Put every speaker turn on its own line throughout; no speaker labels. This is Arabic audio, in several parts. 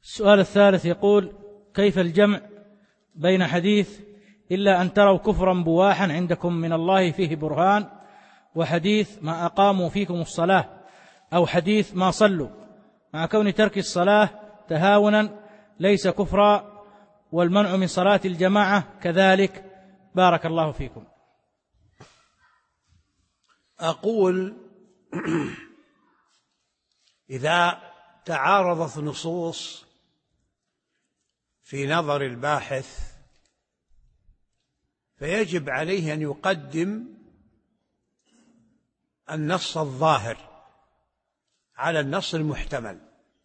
السؤال الثالث يقول: كيف الجمع بين حديث إلا أن تروا كفرا بواحا عندكم من الله فيه برهان، وحديث ما أقاموا فيكم الصلاة، أو حديث ما صلوا، مع كون ترك الصلاة تهاونا ليس كفرا، والمنع من صلاة الجماعة كذلك؟ بارك الله فيكم.
أقول إذا تعارضت نصوص في نظر الباحث فيجب عليه أن يقدم النص الظاهر على النص المحتمل.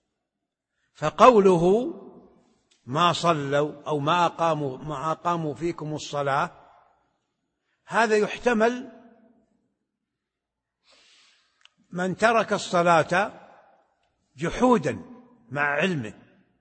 فقوله ما صلوا أو ما أقاموا فيكم الصلاة، هذا يحتمل من ترك الصلاة جحودا مع علمه،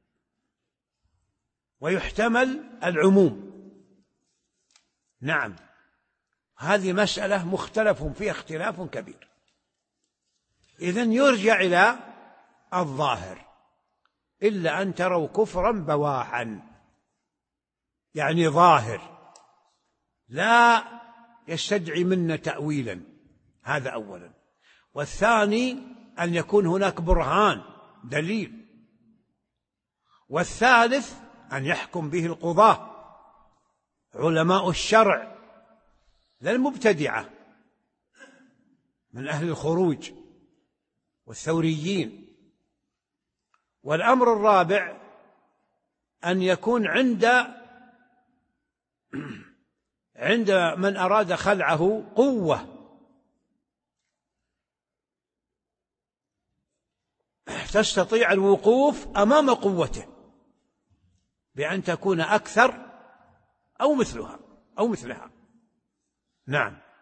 ويحتمل العموم. نعم، هذه مسألة مختلف فيها اختلاف كبير. إذن يرجع إلى الظاهر: إلا أن تروا كفرا بواحا، يعني ظاهر لا يستدعي منا تأويلا. هذا أولا. والثاني أن يكون هناك برهان دليل. والثالث أن يحكم به القضاة علماء الشرع لا المبتدعة من أهل الخروج والثوريين. والأمر الرابع أن يكون عند من أراد خلعه قوة تستطيع الوقوف أمام قوته، بأن تكون أكثر أو مثلها. نعم.